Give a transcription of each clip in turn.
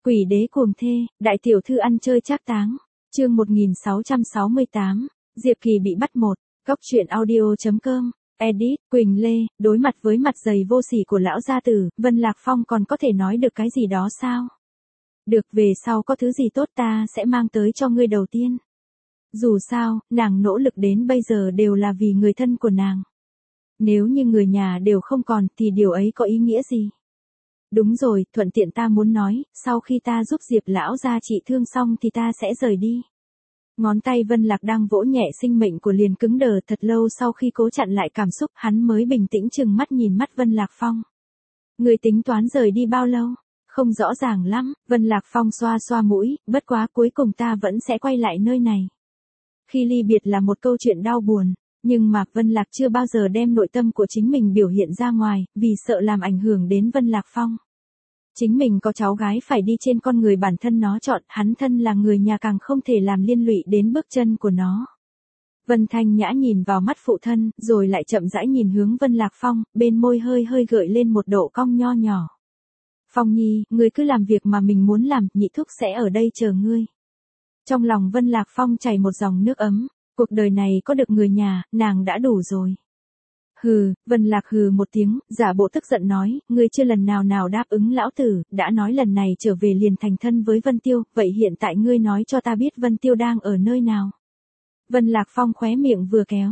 Quỷ đế cuồng thê, đại tiểu thư ăn chơi trác táng. Chương 1668, Diệp Kỳ bị bắt một. Góc truyện audio.com. Edit, Quỳnh Lê, đối mặt với mặt dày vô sỉ của lão gia tử, Vân Lạc Phong còn có thể nói được cái gì đó sao? Được, về sau có thứ gì tốt ta sẽ mang tới cho ngươi đầu tiên. Dù sao, nàng nỗ lực đến bây giờ đều là vì người thân của nàng. Nếu như người nhà đều không còn thì điều ấy có ý nghĩa gì? Đúng rồi, thuận tiện ta muốn nói, sau khi ta giúp Diệp lão gia trị thương xong thì ta sẽ rời đi. Ngón tay Vân Lạc đang vỗ nhẹ sinh mệnh của liền cứng đờ, thật lâu sau khi cố chặn lại cảm xúc, hắn mới bình tĩnh chừng mắt nhìn mắt Vân Lạc Phong. Người tính toán rời đi bao lâu? Không rõ ràng lắm, Vân Lạc Phong xoa xoa mũi, bất quá cuối cùng ta vẫn sẽ quay lại nơi này. Khi ly biệt là một câu chuyện đau buồn, nhưng mà Vân Lạc chưa bao giờ đem nội tâm của chính mình biểu hiện ra ngoài, vì sợ làm ảnh hưởng đến Vân Lạc Phong. Chính mình có cháu gái phải đi trên con người bản thân nó chọn, hắn thân là người nhà càng không thể làm liên lụy đến bước chân của nó. Vân Thanh Nhã nhìn vào mắt phụ thân, rồi lại chậm rãi nhìn hướng Vân Lạc Phong, bên môi hơi hơi gợi lên một độ cong nho nhỏ. Phong Nhi, ngươi cứ làm việc mà mình muốn làm, nhị thúc sẽ ở đây chờ ngươi. Trong lòng Vân Lạc Phong chảy một dòng nước ấm, cuộc đời này có được người nhà, nàng đã đủ rồi. Hừ, Vân Lạc hừ một tiếng, giả bộ tức giận nói, ngươi chưa lần nào đáp ứng lão tử, đã nói lần này trở về liền thành thân với Vân Tiêu, vậy hiện tại ngươi nói cho ta biết Vân Tiêu đang ở nơi nào. Vân Lạc Phong khóe miệng vừa kéo,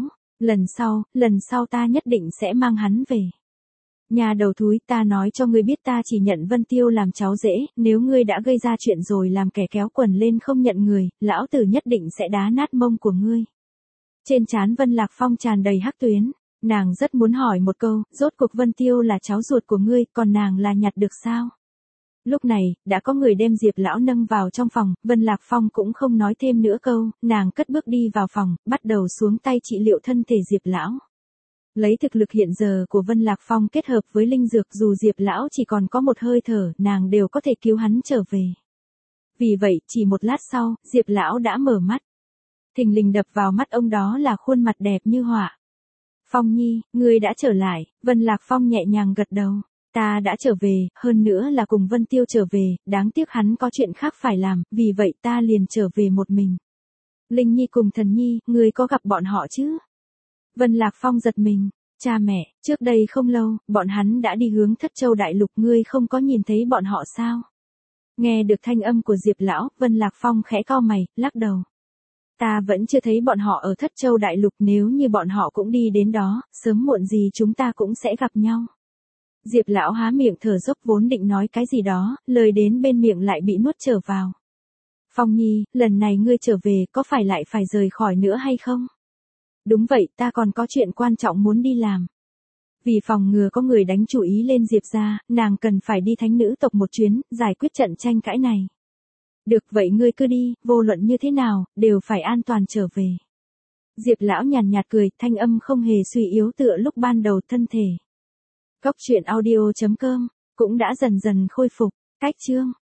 lần sau ta nhất định sẽ mang hắn về. Nhà đầu thúi, ta nói cho ngươi biết ta chỉ nhận Vân Tiêu làm cháu rể, nếu ngươi đã gây ra chuyện rồi làm kẻ kéo quần lên không nhận người, lão tử nhất định sẽ đá nát mông của ngươi. Trên trán Vân Lạc Phong tràn đầy hắc tuyến. Nàng rất muốn hỏi một câu, rốt cuộc Vân Tiêu là cháu ruột của ngươi, còn nàng là nhặt được sao? Lúc này, đã có người đem Diệp lão nâng vào trong phòng, Vân Lạc Phong cũng không nói thêm nữa câu, nàng cất bước đi vào phòng, bắt đầu xuống tay trị liệu thân thể Diệp lão. Lấy thực lực hiện giờ của Vân Lạc Phong kết hợp với linh dược, dù Diệp lão chỉ còn có một hơi thở, nàng đều có thể cứu hắn trở về. Vì vậy, chỉ một lát sau, Diệp lão đã mở mắt. Thình lình đập vào mắt ông đó là khuôn mặt đẹp như họa. Phong Nhi, ngươi đã trở lại, Vân Lạc Phong nhẹ nhàng gật đầu. Ta đã trở về, hơn nữa là cùng Vân Tiêu trở về, đáng tiếc hắn có chuyện khác phải làm, vì vậy ta liền trở về một mình. Linh Nhi cùng Thần Nhi, ngươi có gặp bọn họ chứ? Vân Lạc Phong giật mình, cha mẹ, trước đây không lâu, bọn hắn đã đi hướng Thất Châu Đại Lục, ngươi không có nhìn thấy bọn họ sao? Nghe được thanh âm của Diệp lão, Vân Lạc Phong khẽ cau mày, lắc đầu. Ta vẫn chưa thấy bọn họ ở Thất Châu Đại Lục, nếu như bọn họ cũng đi đến đó, sớm muộn gì chúng ta cũng sẽ gặp nhau. Diệp lão há miệng thở dốc, vốn định nói cái gì đó, lời đến bên miệng lại bị nuốt trở vào. Phong Nhi, lần này ngươi trở về có phải lại phải rời khỏi nữa hay không? Đúng vậy, ta còn có chuyện quan trọng muốn đi làm. Vì phòng ngừa có người đánh chủ ý lên Diệp gia, nàng cần phải đi thánh nữ tộc một chuyến, giải quyết trận tranh cãi này. Được, vậy ngươi cứ đi, vô luận như thế nào, đều phải an toàn trở về. Diệp lão nhàn nhạt cười, thanh âm không hề suy yếu tựa lúc ban đầu thân thể. Góc truyện audio.com cũng đã dần dần khôi phục. Cách chương